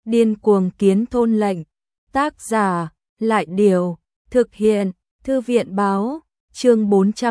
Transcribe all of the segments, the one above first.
Điên cuồng kiến thôn lệnh. Tác giả, Lại Điều. Thực hiện, Thư viện báo. Chương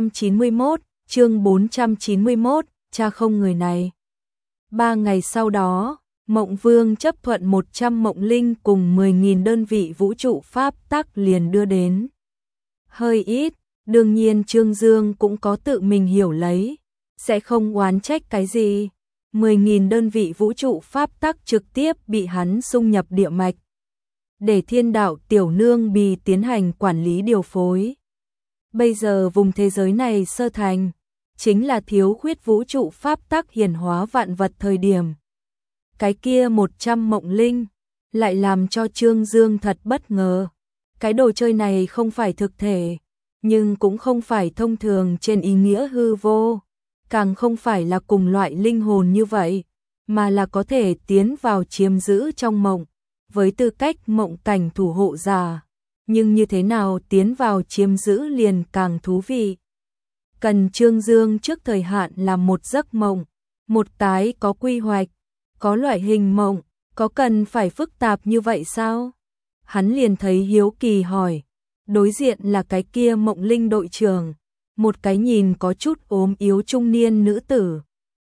491, cha không người này. 3 ngày sau đó, Mộng Vương chấp thuận 100 mộng linh cùng 10.000 đơn vị vũ trụ pháp tắc liền đưa đến. Hơi ít, đương nhiên Trương Dương cũng có tự mình hiểu lấy, sẽ không oán trách cái gì. 10.000 đơn vị vũ trụ pháp tắc trực tiếp bị hắn xung nhập địa mạch, để thiên đạo tiểu nương bì tiến hành quản lý điều phối. Bây giờ vùng thế giới này sơ thành, chính là thiếu khuyết vũ trụ pháp tắc hiển hóa vạn vật thời điểm. Cái kia 100 mộng linh, lại làm cho Trương Dương thật bất ngờ. Cái đồ chơi này không phải thực thể, nhưng cũng không phải thông thường trên ý nghĩa hư vô, càng không phải là cùng loại linh hồn như vậy, mà là có thể tiến vào chiếm giữ trong mộng, với tư cách mộng cảnh thủ hộ giả. Nhưng như thế nào tiến vào chiếm giữ liền càng thú vị. Cần Trương Dương trước thời hạn làm một giấc mộng, một cái có quy hoạch, có loại hình mộng, có cần phải phức tạp như vậy sao? Hắn liền thấy hiếu kỳ hỏi, đối diện là cái kia mộng linh đội trưởng, một cái nhìn có chút ốm yếu trung niên nữ tử.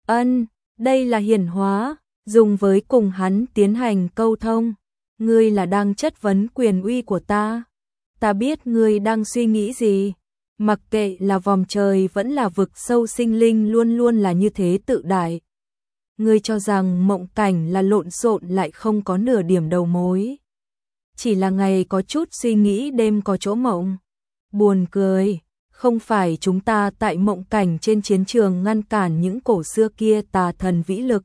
Đây là hiển hóa, dùng với cùng hắn tiến hành câu thông. Ngươi là đang chất vấn quyền uy của ta. Ta biết ngươi đang suy nghĩ gì. Mặc kệ là vòm trời vẫn là vực sâu, sinh linh luôn luôn là như thế tự đại. Ngươi cho rằng mộng cảnh là lộn xộn lại không có nửa điểm đầu mối. Chỉ là ngày có chút suy nghĩ, đêm có chỗ mộng. Buồn cười, không phải chúng ta tại mộng cảnh trên chiến trường ngăn cản những cổ xưa kia tà thần vĩ lực.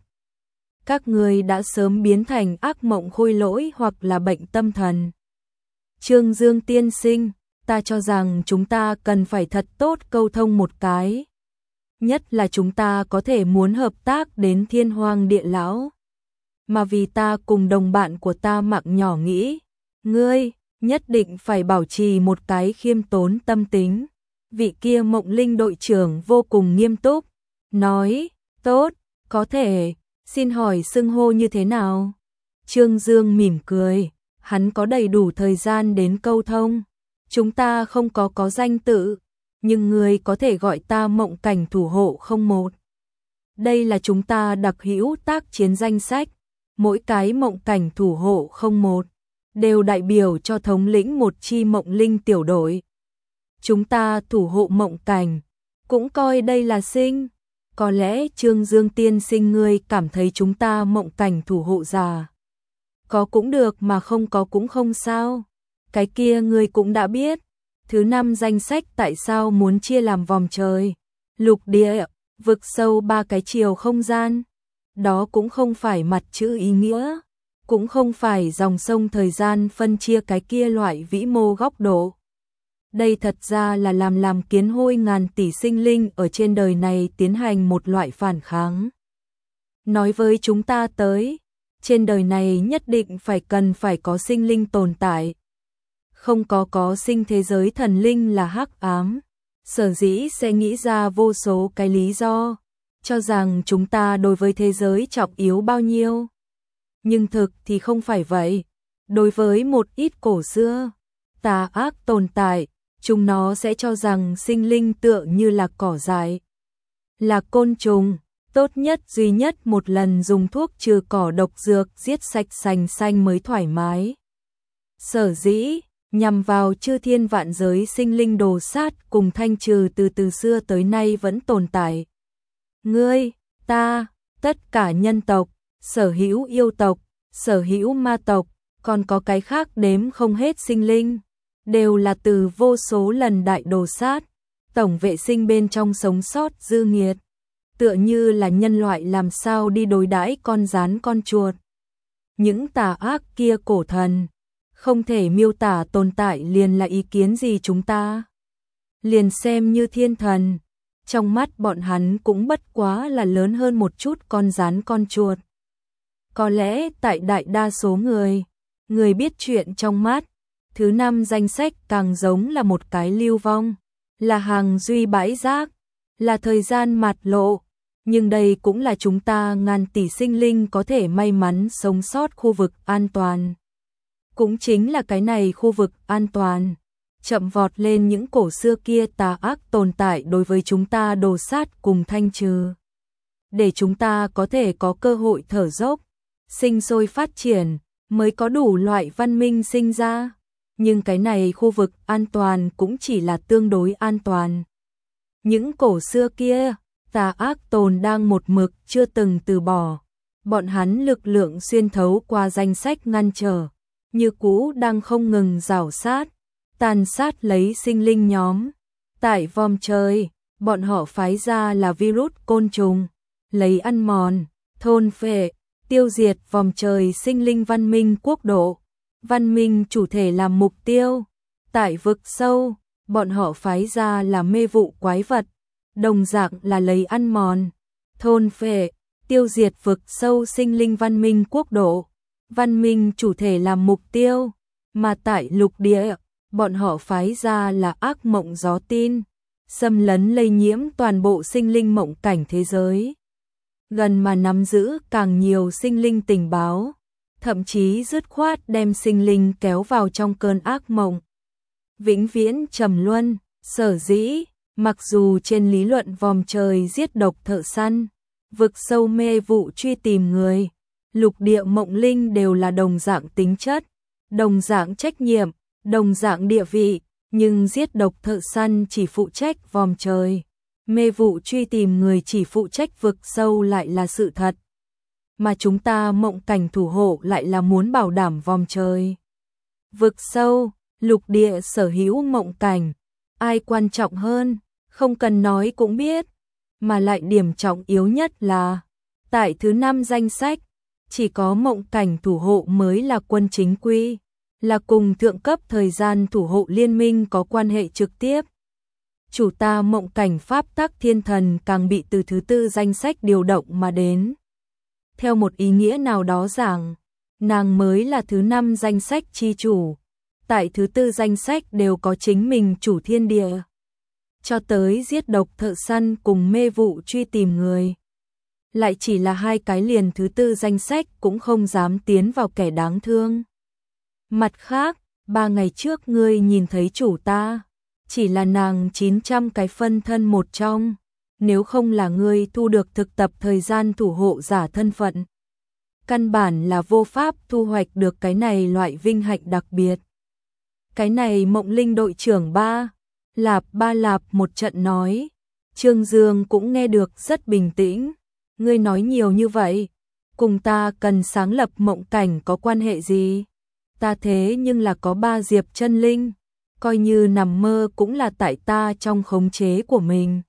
Các ngươi đã sớm biến thành ác mộng khôi lỗi hoặc là bệnh tâm thần. Trương Dương tiên sinh, ta cho rằng chúng ta cần phải thật tốt câu thông một cái. Nhất là chúng ta có thể muốn hợp tác đến Thiên Hoang Địa Lão. Mà vì ta cùng đồng bạn của ta mạng nhỏ nghĩ, ngươi nhất định phải bảo trì một cái khiêm tốn tâm tính. Vị kia mộng linh đội trưởng vô cùng nghiêm túc, nói, tốt, có thể, xin hỏi xưng hô như thế nào? Trương Dương mỉm cười, hắn có đầy đủ thời gian đến câu thông. Chúng ta không có danh tự, nhưng ngươi có thể gọi ta mộng cảnh thủ hộ 01. Đây là chúng ta đặc hữu tác chiến danh sách, mỗi cái mộng cảnh thủ hộ 01 đều đại biểu cho thống lĩnh một chi mộng linh tiểu đội. Chúng ta thủ hộ mộng cảnh, cũng coi đây là sinh. Có lẽ Trương Dương tiên sinh ngươi cảm thấy chúng ta mộng cảnh thủ hộ giả. Có cũng được mà không có cũng không sao. Cái kia ngươi cũng đã biết. Thứ 5 danh sách tại sao muốn chia làm vòm trời, lục địa, vực sâu 3 cái chiều không gian. Đó cũng không phải mặt chữ ý nghĩa, cũng không phải dòng sông thời gian phân chia cái kia loại vĩ mô góc độ. Đây thật ra là làm kiến hôi ngàn tỷ sinh linh ở trên đời này tiến hành một loại phản kháng. Nói với chúng ta tới, trên đời này nhất định cần phải có sinh linh tồn tại. Không có sinh thế giới thần linh là hắc ám. Sở dĩ sẽ nghĩ ra vô số cái lý do, cho rằng chúng ta đối với thế giới trọng yếu bao nhiêu. Nhưng thực thì không phải vậy. Đối với một ít cổ xưa, tà ác tồn tại, chúng nó sẽ cho rằng sinh linh tựa như là cỏ dại, là côn trùng, tốt nhất duy nhất một lần dùng thuốc trừ cỏ độc dược giết sạch sành xanh mới thoải mái. Sở dĩ nhằm vào chư thiên vạn giới sinh linh đồ sát cùng thanh trừ từ xưa tới nay vẫn tồn tại. Ngươi, ta, tất cả nhân tộc, sở hữu yêu tộc, sở hữu ma tộc, còn có cái khác đếm không hết sinh linh, đều là từ vô số lần đại đồ sát, tổng vệ sinh bên trong sống sót dư nghiệt. Tựa như là nhân loại làm sao đi đối đãi con gián con chuột. Những tà ác kia cổ thần, không thể miêu tả tồn tại liền là ý kiến gì chúng ta. Liền xem như thiên thần, trong mắt bọn hắn cũng bất quá là lớn hơn một chút con gián con chuột. Có lẽ tại đại đa số người biết chuyện trong mắt, thứ 5 danh sách càng giống là một cái lưu vong, là hàng duy bãi rác, là thời gian mạt lộ. nhưng đây cũng là chúng ta ngàn tỷ sinh linh có thể may mắn sống sót khu vực an toàn. Cũng chính là cái này khu vực an toàn, chậm vọt lên những cổ xưa kia tà ác tồn tại đối với chúng ta đồ sát cùng thanh trừ. Để chúng ta có thể có cơ hội thở dốc, sinh sôi phát triển, mới có đủ loại văn minh sinh ra. Nhưng cái này khu vực an toàn cũng chỉ là tương đối an toàn. Những cổ xưa kia, tà ác tồn đang một mực chưa từng từ bỏ. Bọn hắn lực lượng xuyên thấu qua danh sách ngăn trở, như cũ đang không ngừng rảo sát, tàn sát lấy sinh linh nhóm. Tại vòm trời, bọn họ phái ra là virus côn trùng, lấy ăn mòn, thôn phệ, tiêu diệt vòm trời sinh linh văn minh quốc độ. Văn minh chủ thể làm mục tiêu. Tại vực sâu, bọn họ phái ra là mê vụ quái vật, đồng dạng là lấy ăn mòn, thôn phệ, tiêu diệt vực sâu sinh linh văn minh quốc độ. Văn minh chủ thể làm mục tiêu, mà tại lục địa, bọn họ phái ra là ác mộng gió tin, xâm lấn lây nhiễm toàn bộ sinh linh mộng cảnh thế giới. Gần mà nắm giữ càng nhiều sinh linh tình báo, thậm chí dứt khoát đem sinh linh kéo vào trong cơn ác mộng. Vĩnh viễn trầm luân, sở dĩ, mặc dù trên lý luận vòm trời giết độc thợ săn, vực sâu mê vụ truy tìm người, lục địa mộng linh đều là đồng dạng tính chất, đồng dạng trách nhiệm, đồng dạng địa vị, nhưng giết độc thợ săn chỉ phụ trách vòm trời, mê vụ truy tìm người chỉ phụ trách vực sâu lại là sự thật. Mà chúng ta mộng cảnh thủ hộ lại là muốn bảo đảm vòm trời. Vực sâu, lục địa sở hữu mộng cảnh, ai quan trọng hơn, không cần nói cũng biết, mà lại điểm trọng yếu nhất là, tại thứ 5 danh sách, chỉ có mộng cảnh thủ hộ mới là quân chính quy, là cùng thượng cấp thời gian thủ hộ liên minh có quan hệ trực tiếp. Chủ ta mộng cảnh pháp tắc thiên thần càng bị từ thứ 4 danh sách điều động mà đến. Theo một ý nghĩa nào đó giảng, nàng mới là thứ 5 danh sách chi chủ. Tại thứ 4 danh sách đều có chính mình chủ thiên địa. Cho tới giết độc thợ săn cùng mê vụ truy tìm người. Lại chỉ là 2 cái liền thứ 4 danh sách cũng không dám tiến vào kẻ đáng thương. Mặt khác, 3 ngày trước ngươi nhìn thấy chủ ta, chỉ là nàng 900 cái phân thân một trong. Nếu không là ngươi thu được thực tập thời gian thủ hộ giả thân phận, căn bản là vô pháp thu hoạch được cái này loại vinh hạnh đặc biệt. Cái này mộng linh đội trưởng ba lạp một trận nói, Trương Dương cũng nghe được rất bình tĩnh. Ngươi nói nhiều như vậy, cùng ta cần sáng lập mộng cảnh có quan hệ gì? Ta thế nhưng là có 3 diệp chân linh, coi như nằm mơ cũng là tại ta trong khống chế của mình.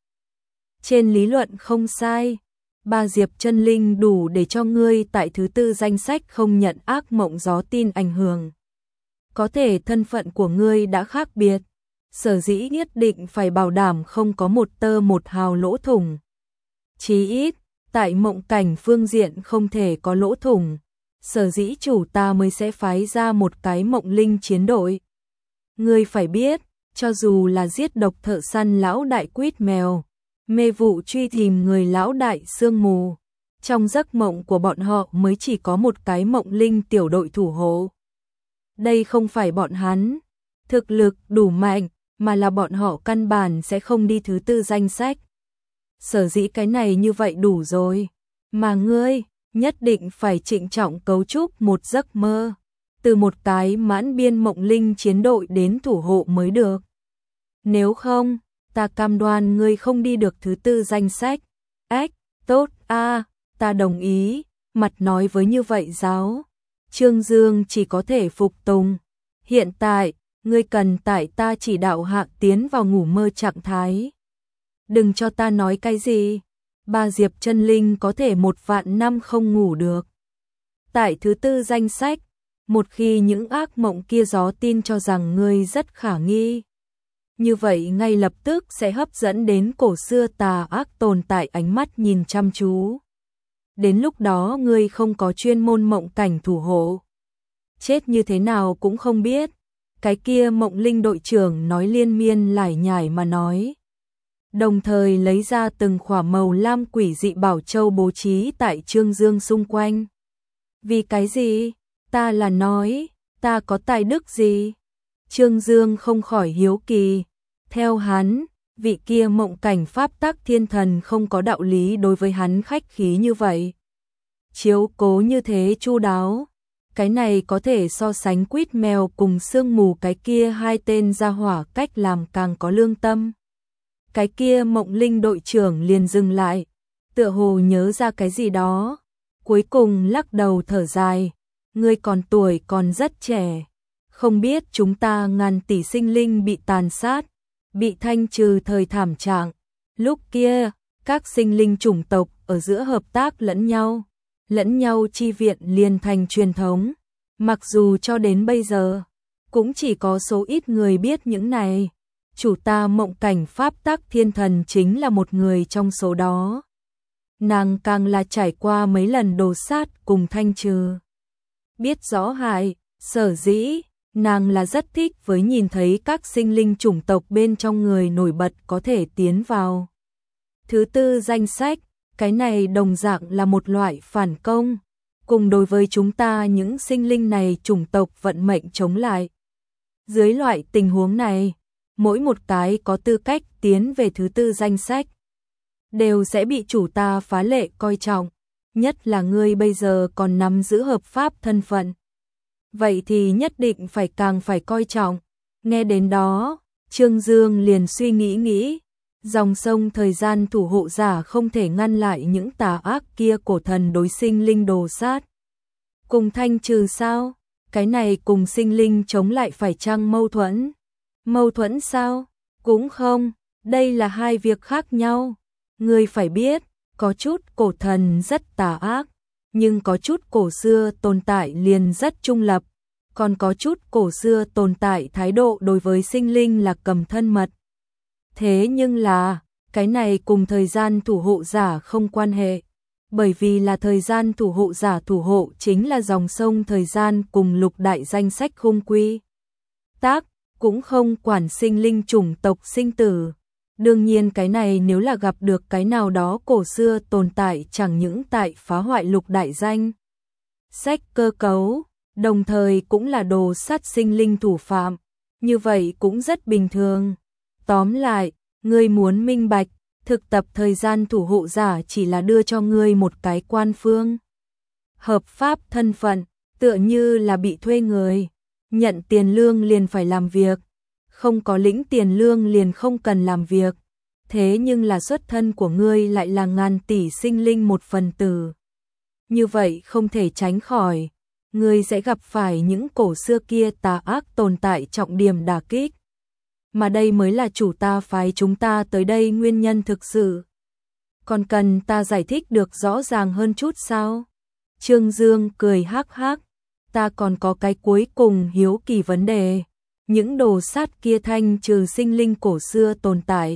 Trên lý luận không sai, 3 diệp chân linh đủ để cho ngươi tại thứ 4 danh sách không nhận ác mộng gió tin ảnh hưởng. Có thể thân phận của ngươi đã khác biệt, sở dĩ nhất định phải bảo đảm không có một tơ một hào lỗ thủng. Chí ít, tại mộng cảnh phương diện không thể có lỗ thủng, sở dĩ chủ ta mới sẽ phái ra một cái mộng linh chiến đội. Ngươi phải biết, cho dù là giết độc thợ săn lão đại quýt mèo, mê vụ truy tìm người lão đại sương mù, trong giấc mộng của bọn họ mới chỉ có một cái mộng linh tiểu đội thủ hộ. Đây không phải bọn hắn thực lực đủ mạnh, mà là bọn họ căn bản sẽ không đi thứ 4 danh sách. Sở dĩ cái này như vậy đủ rồi, mà ngươi nhất định phải trịnh trọng cấu trúc một giấc mơ, từ một cái mãn biên mộng linh chiến đội đến thủ hộ mới được. Nếu không, ta cam đoan ngươi không đi được thứ 4 danh sách. Ách, tốt a, ta đồng ý, mặt nói với như vậy giáo. Trương Dương chỉ có thể phục tùng. Hiện tại, ngươi cần tại ta chỉ đạo hạ tiến vào ngủ mơ trạng thái. Đừng cho ta nói cái gì, 3 diệp chân linh có thể 1 vạn năm không ngủ được. Tại thứ 4 danh sách, một khi những ác mộng kia gió tin cho rằng ngươi rất khả nghi, như vậy ngay lập tức sẽ hấp dẫn đến cổ xưa tà ác tồn tại ánh mắt nhìn chăm chú. Đến lúc đó ngươi không có chuyên môn mộng cảnh thủ hộ, chết như thế nào cũng không biết. Cái kia mộng linh đội trưởng nói liên miên lải nhải mà nói. đồng thời lấy ra từng khỏa màu lam quỷ dị bảo châu bố trí tại Trương Dương xung quanh. Vì cái gì? Ta là nói, ta có tài đức gì? Trương Dương không khỏi hiếu kỳ. Theo hắn, vị kia mộng cảnh pháp tắc thiên thần không có đạo lý đối với hắn khách khí như vậy. Chiếu cố như thế chu đáo, cái này có thể so sánh quýt mèo cùng sương mù cái kia hai tên gia hỏa cách làm càng có lương tâm. Cái kia Mộng Linh đội trưởng liền dừng lại, tựa hồ nhớ ra cái gì đó, cuối cùng lắc đầu thở dài, ngươi còn tuổi còn rất trẻ, không biết chúng ta ngàn tỷ sinh linh bị tàn sát, bị thanh trừ thời thảm trạng, lúc kia, các sinh linh chủng tộc ở giữa hợp tác lẫn nhau chi viện liền thành truyền thống, mặc dù cho đến bây giờ, cũng chỉ có số ít người biết những này. Chủ ta mộng cảnh pháp tắc thiên thần chính là một người trong số đó. Nàng càng là trải qua mấy lần đồ sát cùng thanh trừ. Biết rõ hại, sở dĩ, nàng là rất thích với nhìn thấy các sinh linh chủng tộc bên trong người nổi bật có thể tiến vào. Thứ tư danh sách, cái này đồng dạng là một loại phản công, cùng đối với chúng ta những sinh linh này chủng tộc vận mệnh chống lại. Dưới loại tình huống này, mỗi một cái có tư cách tiến về thứ tư danh sách, đều sẽ bị chủ ta phá lệ coi trọng, nhất là ngươi bây giờ còn nắm giữ hợp pháp thân phận. Vậy thì nhất định càng phải coi trọng. Nghe đến đó, Trương Dương liền suy nghĩ, dòng sông thời gian thủ hộ giả không thể ngăn lại những tà ác kia cổ thần đối sinh linh đồ sát. Cùng thanh trừ sao? Cái này cùng sinh linh chống lại phải chăng mâu thuẫn? Mâu thuẫn sao? Cũng không, đây là hai việc khác nhau. Ngươi phải biết, có chút cổ thần rất tà ác, nhưng có chút cổ xưa tồn tại liền rất trung lập, còn có chút cổ xưa tồn tại thái độ đối với sinh linh là cầm thân mật. Thế nhưng là, cái này cùng thời gian thủ hộ giả không quan hệ, bởi vì là thời gian thủ hộ giả thủ hộ chính là dòng sông thời gian cùng lục đại danh sách khung quy tắc, cũng không quản sinh linh chủng tộc sinh tử. Đương nhiên cái này nếu là gặp được cái nào đó cổ xưa tồn tại chẳng những tại phá hoại lục đại danh sách cơ cấu, đồng thời cũng là đồ sát sinh linh thủ phạm, như vậy cũng rất bình thường. Tóm lại, ngươi muốn minh bạch, thực tập thời gian thủ hộ giả chỉ là đưa cho ngươi một cái quan phương hợp pháp thân phận, tựa như là bị thuê người, nhận tiền lương liền phải làm việc, không có lĩnh tiền lương liền không cần làm việc. Thế nhưng là xuất thân của ngươi lại là ngàn tỷ sinh linh một phần tử. Như vậy không thể tránh khỏi, ngươi sẽ gặp phải những cổ xưa kia tà ác tồn tại trọng điểm đả kích. Mà đây mới là chủ ta phái chúng ta tới đây nguyên nhân thực sự. Còn cần ta giải thích được rõ ràng hơn chút sao? Trương Dương cười hắc hắc, ta còn có cái cuối cùng hiếu kỳ vấn đề. Những đồ sát kia thanh trừ sinh linh cổ xưa tồn tại.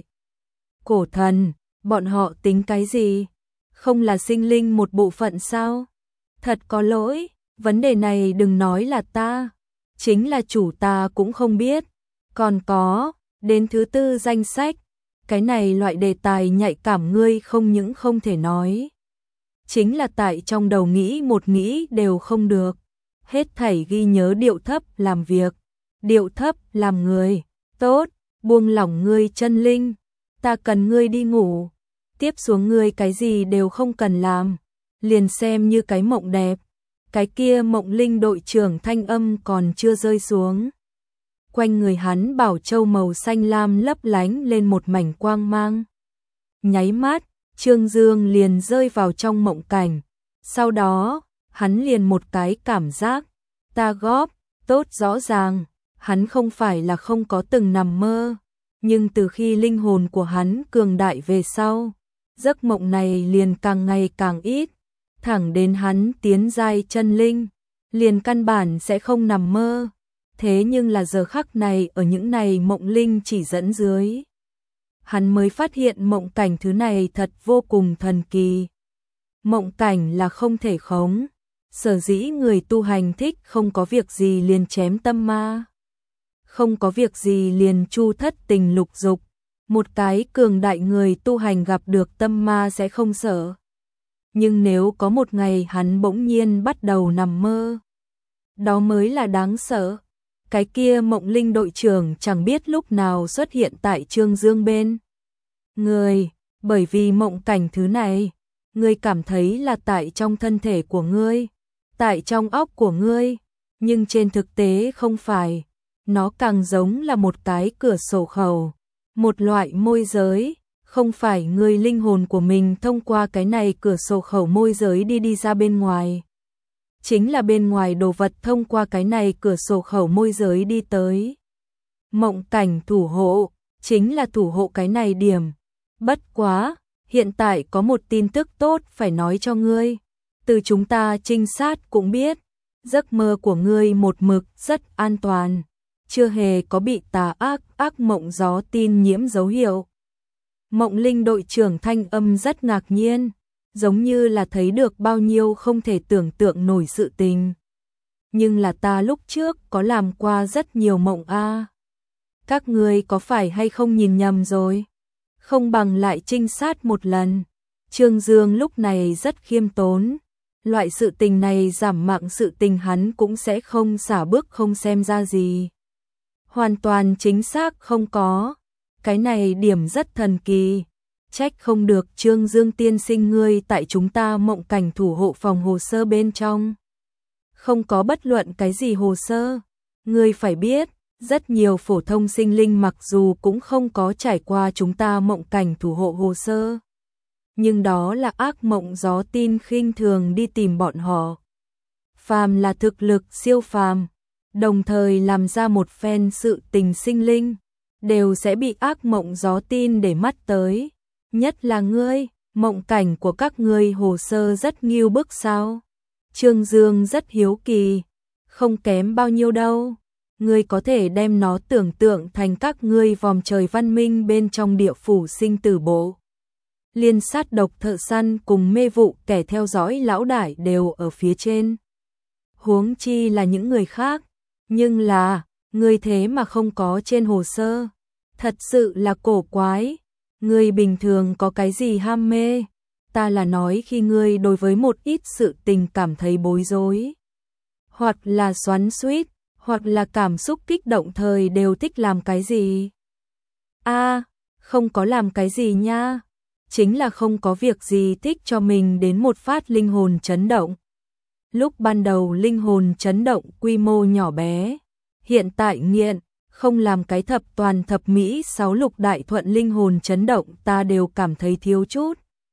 Cổ thần, bọn họ tính cái gì? Không là sinh linh một bộ phận sao? Thật có lỗi, vấn đề này đừng nói là ta, chính là chủ ta cũng không biết. Còn có, đến thứ tư danh sách, cái này loại đề tài nhạy cảm ngươi không những không thể nói. Chính là tại trong đầu nghĩ một nghĩ đều không được. Hết thảy ghi nhớ điệu thấp làm việc, điệu thấp làm người, tốt, buông lỏng ngươi chân linh, ta cần ngươi đi ngủ, tiếp xuống ngươi cái gì đều không cần làm, liền xem như cái mộng đẹp. Cái kia Mộng Linh đội trưởng thanh âm còn chưa rơi xuống. Quanh người hắn bảo châu màu xanh lam lấp lánh lên một mảnh quang mang. Nháy mắt, Trương Dương liền rơi vào trong mộng cảnh. Sau đó, hắn liền một cái cảm giác, ta góp, tốt rõ ràng, hắn không phải là không có từng nằm mơ. Nhưng từ khi linh hồn của hắn cường đại về sau, giấc mộng này liền càng ngày càng ít. Thẳng đến hắn tiến giai chân linh, liền căn bản sẽ không nằm mơ. Thế nhưng là giờ khắc này ở những này mộng linh chỉ dẫn dưới, hắn mới phát hiện mộng cảnh thứ này thật vô cùng thần kỳ. Mộng cảnh là không thể khống, sở dĩ người tu hành thích không có việc gì liền chém tâm ma, không có việc gì liền chu thất tình lục dục, Một cái cường đại người tu hành gặp được tâm ma sẽ không sợ. Nhưng nếu có một ngày hắn bỗng nhiên bắt đầu nằm mơ, đó mới là đáng sợ. Cái kia Mộng Linh đội trưởng chẳng biết lúc nào xuất hiện tại Trương Dương bên người, bởi vì mộng cảnh thứ này, ngươi cảm thấy là tại trong thân thể của ngươi, tại trong óc của ngươi, nhưng trên thực tế không phải, nó càng giống là một cái cửa sổ khẩu, một loại môi giới, không phải ngươi linh hồn của mình thông qua cái này cửa sổ khẩu môi giới đi ra bên ngoài. Chính là bên ngoài đồ vật thông qua cái này cửa sổ khẩu môi giới đi tới. Mộng cảnh thủ hộ, chính là thủ hộ cái này điểm. Bất quá, hiện tại có một tin tức tốt phải nói cho ngươi. Từ chúng ta trinh sát cũng biết, giấc mơ của ngươi một mực rất an toàn, chưa hề có bị tà ác mộng gió tin nhiễm dấu hiệu. Mộng Linh đội trưởng thanh âm rất ngạc nhiên, giống như là thấy được bao nhiêu không thể tưởng tượng nổi sự tình. Nhưng là ta lúc trước có làm qua rất nhiều mộng a. Các ngươi có phải hay không nhìn nhầm rồi? Không bằng lại trinh sát một lần. Trương Dương lúc này rất khiêm tốn. Loại sự tình này giảm mạng sự tình hắn cũng sẽ không xả bước không xem ra gì. Hoàn toàn chính xác không có. Cái này điểm rất thần kỳ. Trách không được Trương Dương tiên sinh ngươi tại chúng ta mộng cảnh thủ hộ phòng hồ sơ bên trong. Không có bất luận cái gì hồ sơ. Ngươi phải biết, rất nhiều phổ thông sinh linh mặc dù cũng không có trải qua chúng ta mộng cảnh thủ hộ hồ sơ. Nhưng đó là ác mộng gió tin khinh thường đi tìm bọn họ. Phàm là thực lực siêu phàm, đồng thời làm ra một phen sự tình sinh linh, đều sẽ bị ác mộng gió tin để mắt tới. Nhất là ngươi, mộng cảnh của các ngươi hồ sơ rất nghiêu bức sao? Trương Dương rất hiếu kỳ, không kém bao nhiêu đâu. Ngươi có thể đem nó tưởng tượng thành các ngươi vòm trời văn minh bên trong địa phủ sinh tử bộ. Liên sát độc thợ săn cùng mê vụ kẻ theo dõi lão đại đều ở phía trên. Huống chi là những người khác, nhưng là, ngươi thế mà không có trên hồ sơ. Thật sự là cổ quái. Ngươi bình thường có cái gì ham mê? Ta là nói khi ngươi đối với một ít sự tình cảm thấy bối rối, hoặc là xoắn xuýt, hoặc là cảm xúc kích động thời đều thích làm cái gì? Không có làm cái gì nha. Chính là không có việc gì thích cho mình đến một phát linh hồn chấn động. Lúc ban đầu linh hồn chấn động quy mô nhỏ bé, hiện tại nghiện, không làm cái thập toàn thập mỹ 6 lục đại thuận linh hồn chấn động ta đều cảm thấy thiếu chút.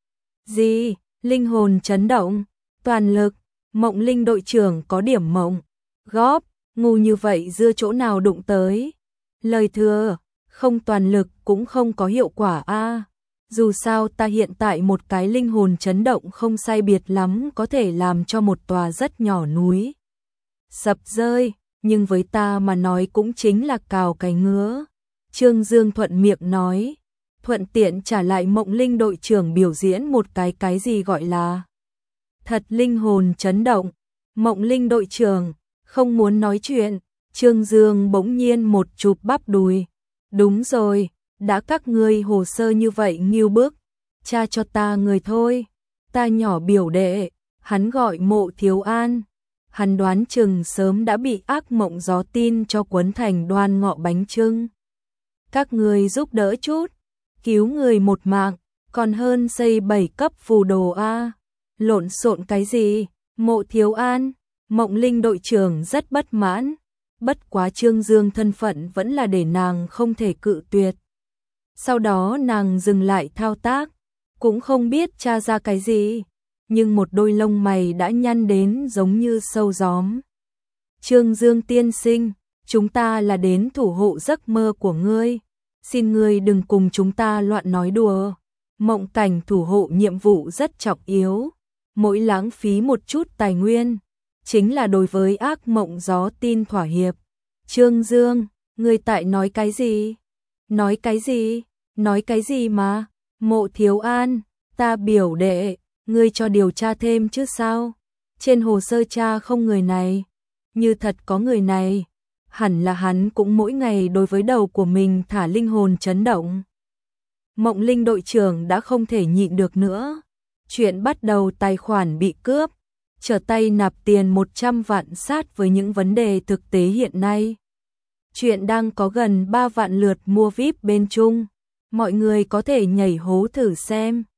Gì? Linh hồn chấn động? Toàn lực? Mộng Linh đội trưởng có điểm mộng góp, ngu như vậy dưa chỗ nào đụng tới? Lời thừa, không toàn lực cũng không có hiệu quả a. Dù sao ta hiện tại một cái linh hồn chấn động không sai biệt lắm có thể làm cho một tòa rất nhỏ núi sập rơi, nhưng với ta mà nói cũng chính là cào cái ngứa. Trương Dương thuận miệng nói, thuận tiện trả lại Mộng Linh đội trưởng biểu diễn một cái gì gọi là thật linh hồn chấn động. Mộng Linh đội trưởng không muốn nói chuyện. Trương Dương bỗng nhiên một chụp bắp đùi. Đúng rồi, đã các ngươi hồ sơ như vậy nghiêu bức, cha cho ta người thôi. Ta nhỏ biểu đệ, hắn gọi Mộ Thiếu An. Hắn đoán chừng sớm đã bị ác mộng gió tin cho quấn thành đoan ngọ bánh chưng. Các ngươi giúp đỡ chút, cứu người một mạng, còn hơn xây 7 cấp phù đồ a. Lộn xộn cái gì? Mộ Thiếu An, Mộng Linh đội trưởng rất bất mãn. Bất quá Trương Dương thân phận vẫn là để nàng không thể cự tuyệt. Sau đó nàng dừng lại thao tác, cũng không biết tra ra cái gì, nhưng một đôi lông mày đã nhăn đến giống như sâu gióm. Trương Dương tiên sinh, chúng ta là đến thủ hộ giấc mơ của ngươi, xin ngươi đừng cùng chúng ta loạn nói đùa. Mộng cảnh thủ hộ nhiệm vụ rất trọng yếu, mỗi lãng phí một chút tài nguyên, chính là đối với ác mộng gió tin thỏa hiệp. Trương Dương, ngươi tại nói cái gì? Nói cái gì? Nói cái gì mà? Mộ Thiếu An, ta biểu đệ, ngươi cho điều tra thêm chứ sao? Trên hồ sơ tra không người này. Như thật có người này, hẳn là hắn cũng mỗi ngày đối với đầu của mình thả linh hồn chấn động. Mộng Linh đội trưởng đã không thể nhịn được nữa. Chuyện bắt đầu tài khoản bị cướp, trở tay nạp tiền 100 vạn sát với những vấn đề thực tế hiện nay. Chuyện đang có gần 3 vạn lượt mua VIP bên Trung. Mọi người có thể nhảy hố thử xem.